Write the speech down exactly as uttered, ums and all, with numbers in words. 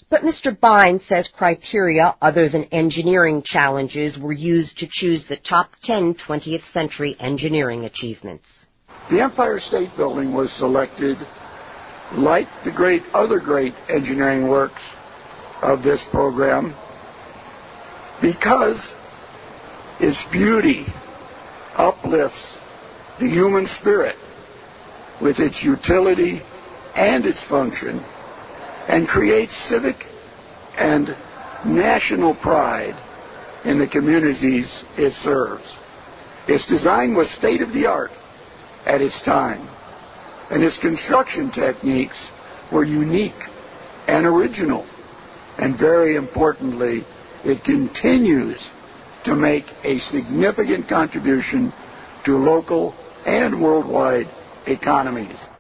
But Mister Bine says criteria other than engineering challenges were used to choose the top ten twentieth century engineering achievements. The Empire State Building was selected, like the great other great engineering works of this program, because its beauty uplifts the human spirit with its utility and its function, and creates civic and national pride in the communities it serves. Its design was state-of-the-art at its time, and its construction techniques were unique and original. And very importantly, it continues to make a significant contribution to local and worldwide economies.